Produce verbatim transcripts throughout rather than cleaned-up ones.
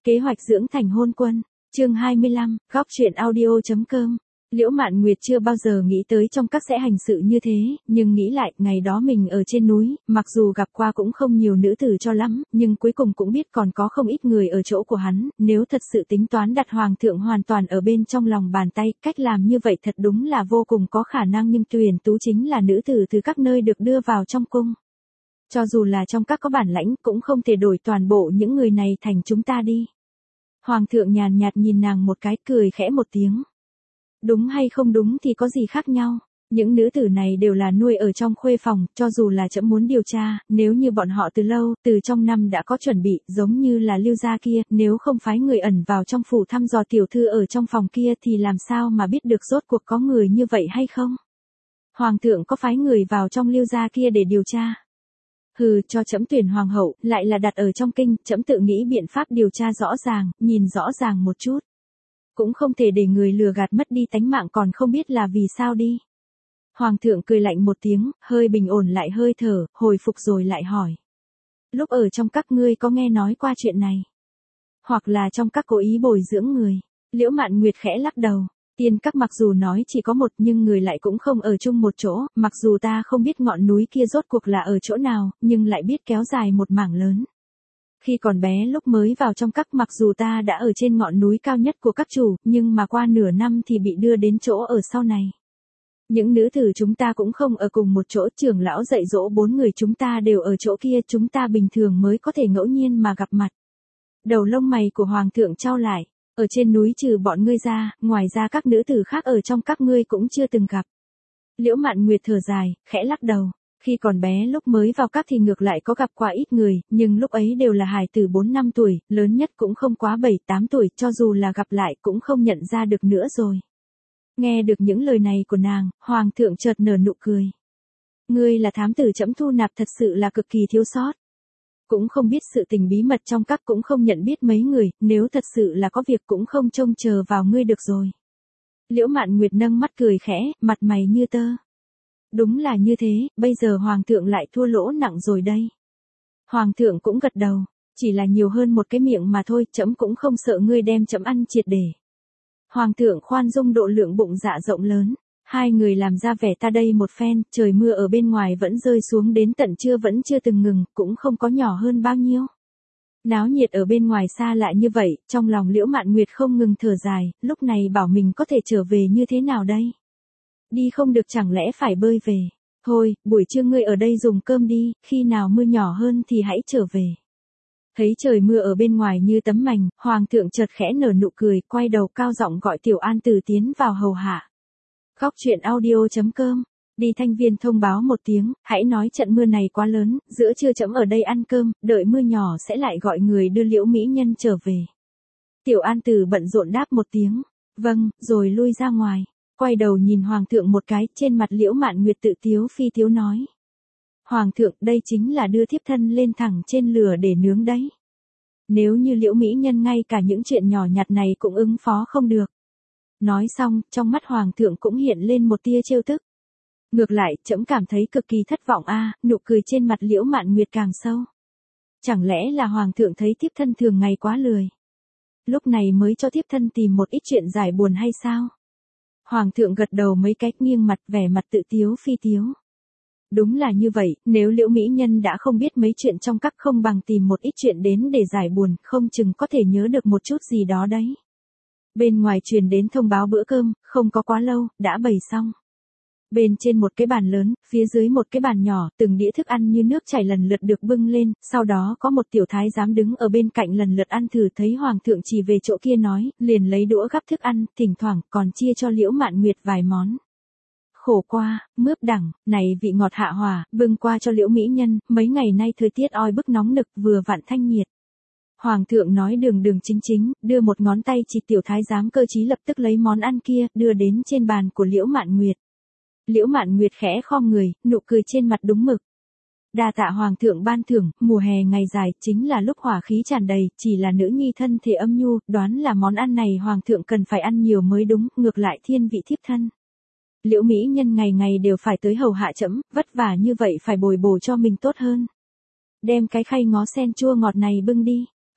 Kế hoạch dưỡng thành hôn quân, chương hai mươi lăm, góc truyện audio.com. Liễu Mạn Nguyệt chưa bao giờ nghĩ tới trong các sẽ hành sự như thế, nhưng nghĩ lại, ngày đó mình ở trên núi, mặc dù gặp qua cũng không nhiều nữ tử cho lắm, nhưng cuối cùng cũng biết còn có không ít người ở chỗ của hắn, nếu thật sự tính toán đặt hoàng thượng hoàn toàn ở bên trong lòng bàn tay, cách làm như vậy thật đúng là vô cùng có khả năng, nhưng Tuyền Tú chính là nữ tử từ các nơi được đưa vào trong cung. Cho dù là trong các có bản lãnh cũng không thể đổi toàn bộ những người này thành chúng ta đi. Hoàng thượng nhàn nhạt nhìn nàng một cái, cười khẽ một tiếng. Đúng hay không đúng thì có gì khác nhau, những nữ tử này đều là nuôi ở trong khuê phòng, cho dù là trẫm muốn điều tra, nếu như bọn họ từ lâu, từ trong năm đã có chuẩn bị, giống như là Lưu gia kia, nếu không phái người ẩn vào trong phủ thăm dò tiểu thư ở trong phòng kia thì làm sao mà biết được rốt cuộc có người như vậy hay không? Hoàng thượng có phái người vào trong Lưu gia kia để điều tra? Hừ, cho trẫm tuyển hoàng hậu, lại là đặt ở trong kinh, trẫm tự nghĩ biện pháp điều tra rõ ràng, nhìn rõ ràng một chút. Cũng không thể để người lừa gạt mất đi tánh mạng, còn không biết là vì sao đi. Hoàng thượng cười lạnh một tiếng, hơi bình ổn lại hơi thở, hồi phục rồi lại hỏi. Lúc ở trong các ngươi có nghe nói qua chuyện này? Hoặc là trong các cố ý bồi dưỡng người? Liễu Mạn Nguyệt khẽ lắc đầu. Tiên các mặc dù nói chỉ có một nhưng người lại cũng không ở chung một chỗ, mặc dù ta không biết ngọn núi kia rốt cuộc là ở chỗ nào, nhưng lại biết kéo dài một mảng lớn. Khi còn bé lúc mới vào trong các, mặc dù ta đã ở trên ngọn núi cao nhất của các chủ, nhưng mà qua nửa năm thì bị đưa đến chỗ ở sau này. Những nữ tử chúng ta cũng không ở cùng một chỗ, trưởng lão dạy dỗ bốn người chúng ta đều ở chỗ kia, chúng ta bình thường mới có thể ngẫu nhiên mà gặp mặt. Đầu lông mày của hoàng thượng chau lại. Ở trên núi trừ bọn ngươi ra, ngoài ra các nữ tử khác ở trong các ngươi cũng chưa từng gặp. Liễu Mạn Nguyệt thở dài, khẽ lắc đầu. Khi còn bé lúc mới vào các thì ngược lại có gặp qua ít người, nhưng lúc ấy đều là hài tử bốn năm tuổi, lớn nhất cũng không quá bảy tám tuổi, cho dù là gặp lại cũng không nhận ra được nữa rồi. Nghe được những lời này của nàng, hoàng thượng chợt nở nụ cười. Ngươi là thám tử trẫm thu nạp thật sự là cực kỳ thiếu sót. Cũng không biết sự tình bí mật trong các, cũng không nhận biết mấy người, nếu thật sự là có việc cũng không trông chờ vào ngươi được rồi. Liễu Mạn Nguyệt nâng mắt cười khẽ, mặt mày như tơ. Đúng là như thế, bây giờ hoàng thượng lại thua lỗ nặng rồi đây. Hoàng thượng cũng gật đầu, chỉ là nhiều hơn một cái miệng mà thôi, trẫm cũng không sợ ngươi đem trẫm ăn triệt để. Hoàng thượng khoan dung độ lượng, bụng dạ rộng lớn. Hai người làm ra vẻ ta đây một phen, trời mưa ở bên ngoài vẫn rơi xuống đến tận trưa vẫn chưa từng ngừng, cũng không có nhỏ hơn bao nhiêu. Náo nhiệt ở bên ngoài xa lạ như vậy, trong lòng Liễu Mạn Nguyệt không ngừng thở dài, lúc này bảo mình có thể trở về như thế nào đây? Đi không được chẳng lẽ phải bơi về? Thôi, buổi trưa ngươi ở đây dùng cơm đi, khi nào mưa nhỏ hơn thì hãy trở về. Thấy trời mưa ở bên ngoài như tấm mành, hoàng thượng chợt khẽ nở nụ cười, quay đầu cao giọng gọi Tiểu An Tử tiến vào hầu hạ. Góc truyện audio.com. Đi thanh viên thông báo một tiếng, hãy nói trận mưa này quá lớn, giữa trưa trẫm ở đây ăn cơm, đợi mưa nhỏ sẽ lại gọi người đưa Liễu mỹ nhân trở về. Tiểu An Tử bận rộn đáp một tiếng, vâng, rồi lui ra ngoài, quay đầu nhìn hoàng thượng một cái, trên mặt Liễu Mạn Nguyệt tự tiếu phi tiếu nói. Hoàng thượng, đây chính là đưa thiếp thân lên thẳng trên lửa để nướng đấy. Nếu như Liễu mỹ nhân ngay cả những chuyện nhỏ nhặt này cũng ứng phó không được. Nói xong, trong mắt hoàng thượng cũng hiện lên một tia trêu tức. Ngược lại, trẫm cảm thấy cực kỳ thất vọng a, à, nụ cười trên mặt Liễu Mạn Nguyệt càng sâu. Chẳng lẽ là hoàng thượng thấy thiếp thân thường ngày quá lười, lúc này mới cho thiếp thân tìm một ít chuyện giải buồn hay sao? Hoàng thượng gật đầu mấy cái, nghiêng mặt, vẻ mặt tự tiếu phi tiếu. Đúng là như vậy, nếu Liễu mỹ nhân đã không biết mấy chuyện trong các, không bằng tìm một ít chuyện đến để giải buồn, không chừng có thể nhớ được một chút gì đó đấy. Bên ngoài truyền đến thông báo bữa cơm, không có quá lâu, đã bày xong. Bên trên một cái bàn lớn, phía dưới một cái bàn nhỏ, từng đĩa thức ăn như nước chảy lần lượt được bưng lên, sau đó có một tiểu thái giám đứng ở bên cạnh lần lượt ăn thử, thấy hoàng thượng chỉ về chỗ kia nói, liền lấy đũa gắp thức ăn, thỉnh thoảng còn chia cho Liễu Mạn Nguyệt vài món. Khổ qua, mướp đẳng, này vị ngọt hạ hòa, bưng qua cho Liễu mỹ nhân, mấy ngày nay thời tiết oi bức nóng nực, vừa vặn thanh nhiệt. Hoàng thượng nói đường đường chính chính, đưa một ngón tay chỉ, tiểu thái giám cơ trí lập tức lấy món ăn kia, đưa đến trên bàn của Liễu Mạn Nguyệt. Liễu Mạn Nguyệt khẽ khom người, nụ cười trên mặt đúng mực. Đa tạ hoàng thượng ban thưởng, mùa hè ngày dài, chính là lúc hỏa khí tràn đầy, chỉ là nữ nhi thân thể âm nhu, đoán là món ăn này hoàng thượng cần phải ăn nhiều mới đúng, ngược lại thiên vị thiếp thân. Liễu mỹ nhân ngày ngày đều phải tới hầu hạ trẫm, vất vả như vậy phải bồi bổ cho mình tốt hơn. Đem cái khay ngó sen chua ngọt này bưng đi.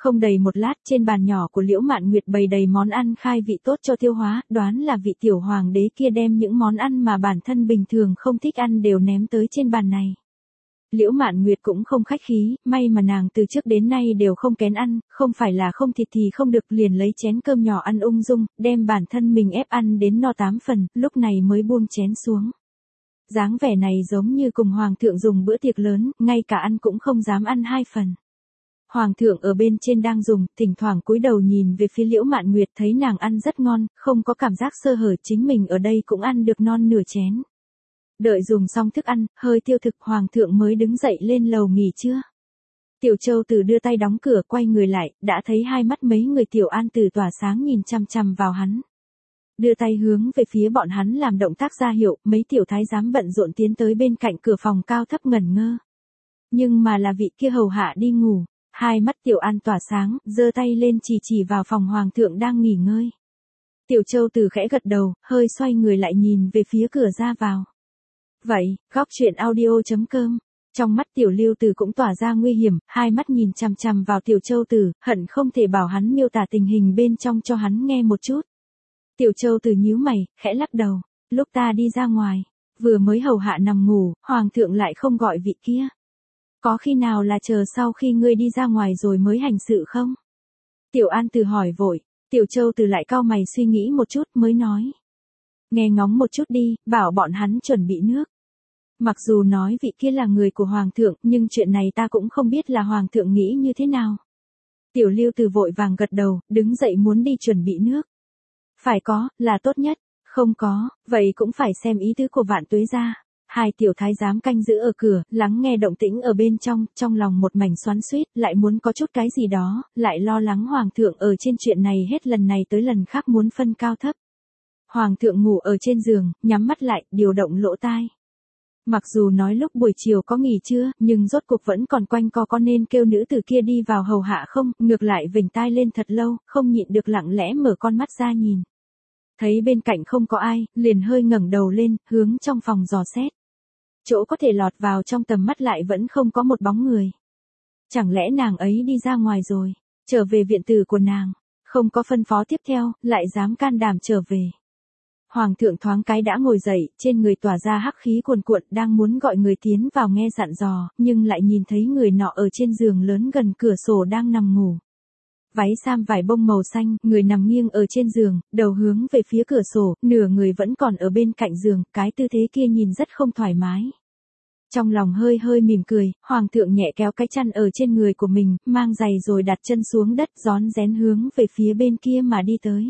Không đầy một lát, trên bàn nhỏ của Liễu Mạn Nguyệt bày đầy món ăn khai vị tốt cho tiêu hóa, đoán là vị tiểu hoàng đế kia đem những món ăn mà bản thân bình thường không thích ăn đều ném tới trên bàn này. Liễu Mạn Nguyệt cũng không khách khí, may mà nàng từ trước đến nay đều không kén ăn, không phải là không thịt thì không được, liền lấy chén cơm nhỏ ăn ung dung, đem bản thân mình ép ăn đến no tám phần, lúc này mới buông chén xuống. Dáng vẻ này giống như cùng hoàng thượng dùng bữa tiệc lớn, ngay cả ăn cũng không dám ăn hai phần. Hoàng thượng ở bên trên đang dùng, thỉnh thoảng cúi đầu nhìn về phía Liễu Mạn Nguyệt, thấy nàng ăn rất ngon, không có cảm giác sơ hở, chính mình ở đây cũng ăn được non nửa chén. Đợi dùng xong thức ăn, hơi tiêu thực, hoàng thượng mới đứng dậy lên lầu nghỉ trưa. Tiểu Châu Tử đưa tay đóng cửa, quay người lại, đã thấy hai mắt mấy người Tiểu An Tử tỏa sáng nhìn chằm chằm vào hắn. Đưa tay hướng về phía bọn hắn làm động tác ra hiệu, mấy tiểu thái giám bận rộn tiến tới bên cạnh cửa phòng cao thấp ngẩn ngơ. Nhưng mà là vị kia hầu hạ đi ngủ, hai mắt Tiểu An tỏa sáng, giơ tay lên chỉ chỉ vào phòng hoàng thượng đang nghỉ ngơi. Tiểu Châu Tử khẽ gật đầu, hơi xoay người lại nhìn về phía cửa ra vào. Vậy, góc truyện audio chấm com. Trong mắt Tiểu Lưu Tử cũng tỏa ra nguy hiểm, hai mắt nhìn chằm chằm vào Tiểu Châu Tử, hận không thể bảo hắn miêu tả tình hình bên trong cho hắn nghe một chút. Tiểu Châu Tử nhíu mày, khẽ lắc đầu, lúc ta đi ra ngoài, vừa mới hầu hạ nằm ngủ, hoàng thượng lại không gọi vị kia. Có khi nào là chờ sau khi ngươi đi ra ngoài rồi mới hành sự không? Tiểu An Tử hỏi vội, Tiểu Châu Tử lại cau mày suy nghĩ một chút mới nói. Nghe ngóng một chút đi, bảo bọn hắn chuẩn bị nước. Mặc dù nói vị kia là người của hoàng thượng, nhưng chuyện này ta cũng không biết là hoàng thượng nghĩ như thế nào. Tiểu Lưu Tử vội vàng gật đầu, đứng dậy muốn đi chuẩn bị nước. Phải có, là tốt nhất, không có, vậy cũng phải xem ý tứ của Vạn Tuế gia. Hai tiểu thái giám canh giữ ở cửa, lắng nghe động tĩnh ở bên trong, trong lòng một mảnh xoắn xuýt, lại muốn có chút cái gì đó, lại lo lắng hoàng thượng ở trên chuyện này hết lần này tới lần khác muốn phân cao thấp. Hoàng thượng ngủ ở trên giường, nhắm mắt lại, điều động lỗ tai. Mặc dù nói lúc buổi chiều có nghỉ trưa, nhưng rốt cuộc vẫn còn quanh co, có nên kêu nữ tử kia đi vào hầu hạ không, ngược lại vểnh tai lên thật lâu, không nhịn được lặng lẽ mở con mắt ra nhìn. Thấy bên cạnh không có ai, liền hơi ngẩng đầu lên, hướng trong phòng dò xét. Chỗ có thể lọt vào trong tầm mắt lại vẫn không có một bóng người. Chẳng lẽ nàng ấy đi ra ngoài rồi, trở về viện tử của nàng, không có phân phó tiếp theo, lại dám can đảm trở về. Hoàng thượng thoáng cái đã ngồi dậy, trên người tỏa ra hắc khí cuồn cuộn, đang muốn gọi người tiến vào nghe dặn dò, nhưng lại nhìn thấy người nọ ở trên giường lớn gần cửa sổ đang nằm ngủ. Váy sam vải bông màu xanh, người nằm nghiêng ở trên giường, đầu hướng về phía cửa sổ, nửa người vẫn còn ở bên cạnh giường, cái tư thế kia nhìn rất không thoải mái. Trong lòng hơi hơi mỉm cười, hoàng thượng nhẹ kéo cái chăn ở trên người của mình, mang giày rồi đặt chân xuống đất, rón rén hướng về phía bên kia mà đi tới.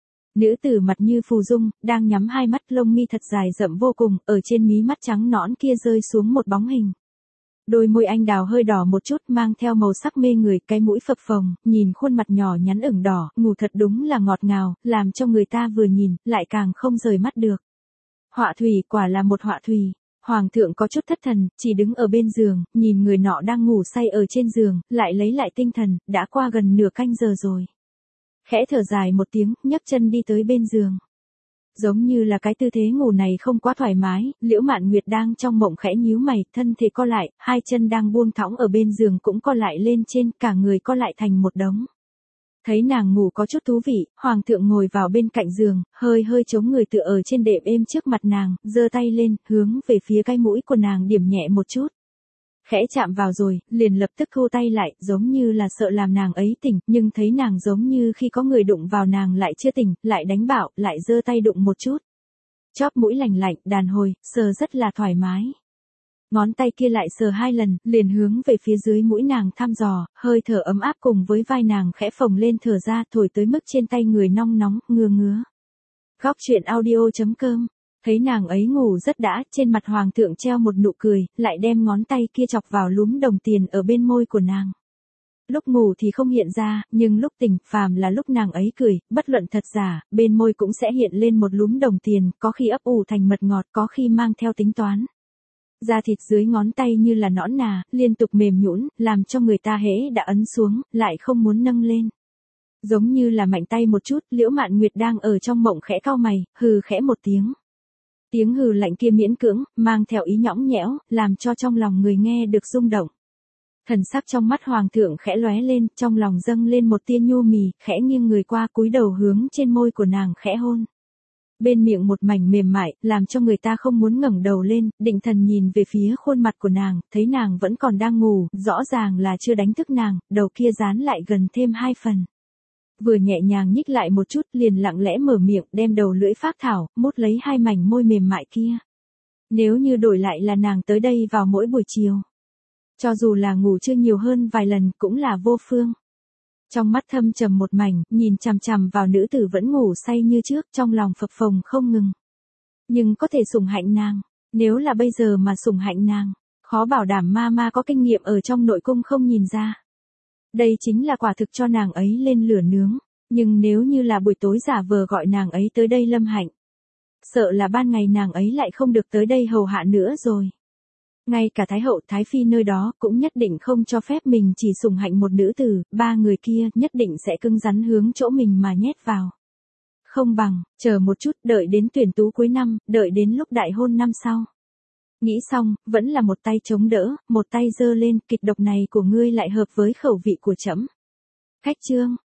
Nữ tử mặt như phù dung, đang nhắm hai mắt, lông mi thật dài rậm vô cùng, ở trên mí mắt trắng nõn kia rơi xuống một bóng hình. Đôi môi anh đào hơi đỏ một chút, mang theo màu sắc mê người, cái mũi phập phồng, nhìn khuôn mặt nhỏ nhắn ửng đỏ, ngủ thật đúng là ngọt ngào, làm cho người ta vừa nhìn, lại càng không rời mắt được. Họa thủy, quả là một họa thủy. Hoàng thượng có chút thất thần, chỉ đứng ở bên giường, nhìn người nọ đang ngủ say ở trên giường, lại lấy lại tinh thần, đã qua gần nửa canh giờ rồi. Khẽ thở dài một tiếng, nhấc chân đi tới bên giường. Giống như là cái tư thế ngủ này không quá thoải mái, Liễu Mạn Nguyệt đang trong mộng khẽ nhíu mày, thân thể co lại, hai chân đang buông thõng ở bên giường cũng co lại lên trên, cả người co lại thành một đống. Thấy nàng ngủ có chút thú vị, hoàng thượng ngồi vào bên cạnh giường, hơi hơi chống người tựa ở trên đệm êm trước mặt nàng, giơ tay lên, hướng về phía cái mũi của nàng điểm nhẹ một chút. Khẽ chạm vào rồi, liền lập tức thu tay lại, giống như là sợ làm nàng ấy tỉnh, nhưng thấy nàng giống như khi có người đụng vào nàng lại chưa tỉnh, lại đánh bạo, lại giơ tay đụng một chút. Chóp mũi lành lạnh, đàn hồi, sờ rất là thoải mái. Ngón tay kia lại sờ hai lần, liền hướng về phía dưới mũi nàng thăm dò, hơi thở ấm áp cùng với vai nàng khẽ phồng lên thở ra, thổi tới mức trên tay người nong nóng, ngứa ngứa. Góc truyện audio chấm com. Thấy nàng ấy ngủ rất đã, trên mặt hoàng thượng treo một nụ cười, lại đem ngón tay kia chọc vào lúm đồng tiền ở bên môi của nàng. Lúc ngủ thì không hiện ra, nhưng lúc tỉnh, phàm là lúc nàng ấy cười, bất luận thật giả, bên môi cũng sẽ hiện lên một lúm đồng tiền, có khi ấp ủ thành mật ngọt, có khi mang theo tính toán. Da thịt dưới ngón tay như là nõn nà, liên tục mềm nhũn, làm cho người ta hễ đã ấn xuống, lại không muốn nâng lên. Giống như là mạnh tay một chút, Liễu Mạn Nguyệt đang ở trong mộng khẽ cau mày, hừ khẽ một tiếng. Tiếng hừ lạnh kia miễn cưỡng, mang theo ý nhõng nhẽo, làm cho trong lòng người nghe được rung động. Thần sắc trong mắt hoàng thượng khẽ lóe lên, trong lòng dâng lên một tia nhu mì, khẽ nghiêng người qua cúi đầu hướng trên môi của nàng khẽ hôn. Bên miệng một mảnh mềm mại, làm cho người ta không muốn ngẩng đầu lên, định thần nhìn về phía khuôn mặt của nàng, thấy nàng vẫn còn đang ngủ, rõ ràng là chưa đánh thức nàng, đầu kia dán lại gần thêm hai phần. Vừa nhẹ nhàng nhích lại một chút, liền lặng lẽ mở miệng, đem đầu lưỡi phác thảo, mút lấy hai mảnh môi mềm mại kia. Nếu như đổi lại là nàng tới đây vào mỗi buổi chiều, cho dù là ngủ chưa nhiều hơn vài lần cũng là vô phương. Trong mắt thâm trầm một mảnh, nhìn chằm chằm vào nữ tử vẫn ngủ say như trước, trong lòng phập phồng không ngừng. Nhưng có thể sủng hạnh nàng, nếu là bây giờ mà sủng hạnh nàng, khó bảo đảm ma ma có kinh nghiệm ở trong nội cung không nhìn ra. Đây chính là quả thực cho nàng ấy lên lửa nướng, nhưng nếu như là buổi tối giả vờ gọi nàng ấy tới đây lâm hạnh, sợ là ban ngày nàng ấy lại không được tới đây hầu hạ nữa rồi. Ngay cả Thái hậu Thái phi nơi đó cũng nhất định không cho phép mình chỉ sủng hạnh một nữ tử, ba người kia nhất định sẽ cứng rắn hướng chỗ mình mà nhét vào. Không bằng, chờ một chút, đợi đến tuyển tú cuối năm, đợi đến lúc đại hôn năm sau. Nghĩ xong, vẫn là một tay chống đỡ, một tay giơ lên, kịch độc này của ngươi lại hợp với khẩu vị của trẫm. Khách trương,